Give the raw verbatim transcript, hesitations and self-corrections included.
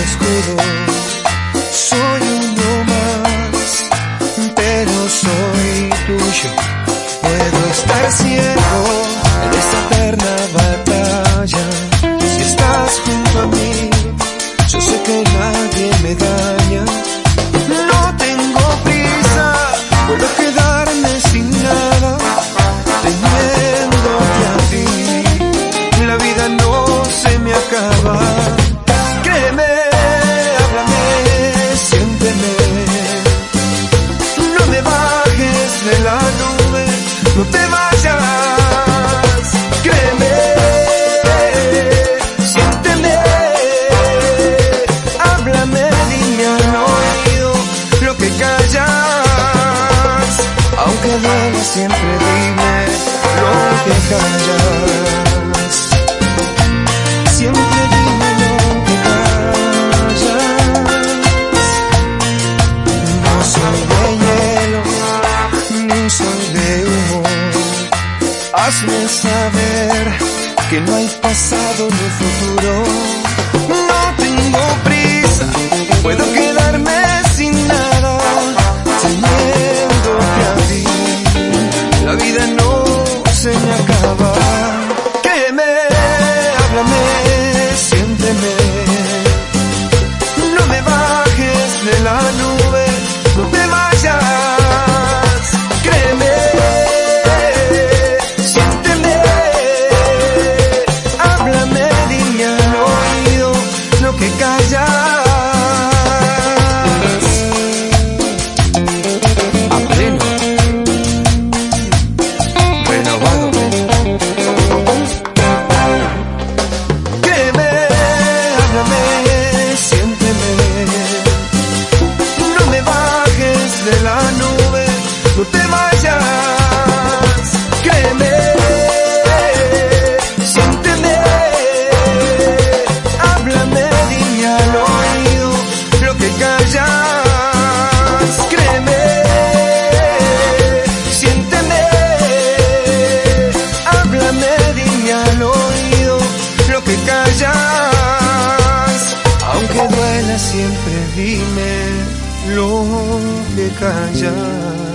escudo. Soy uno más, pero soy tuyo. Puedo estar ciego en esta eterna batalla. Si estás junto a mí, yo sé que nadie me daña. No tengo prisa, puedo quedarme sin nada, teniéndote a ti. La vida no se me acaba. Créeme, háblame, siénteme. No me bajes de la nube, no te vayas. Créeme, siénteme. Háblame, dime al oído lo que callas. Aunque duela, siempre dime lo que callas. Siempre dime lo que callas. No soy de hielo, ni soy de humo. Hazme saber que no hay pasado ni futuro. No tengo prisa, puedo quedarme sin nada, teniéndote a ti. La vida no se me acaba. Créeme, háblame, siénteme. No me bajes de la nube, no te vayas. Créeme, siénteme. Háblame, dime al oído lo que callas. A pleno, renovado. Créeme, háblame, siénteme. No me bajes de la nube, no te vayas. Créeme, siénteme. Háblame, dime al oído lo que callas. Créeme, siénteme. Háblame, dime al oído lo que callas. Aunque duela, siempre dime lo que callas.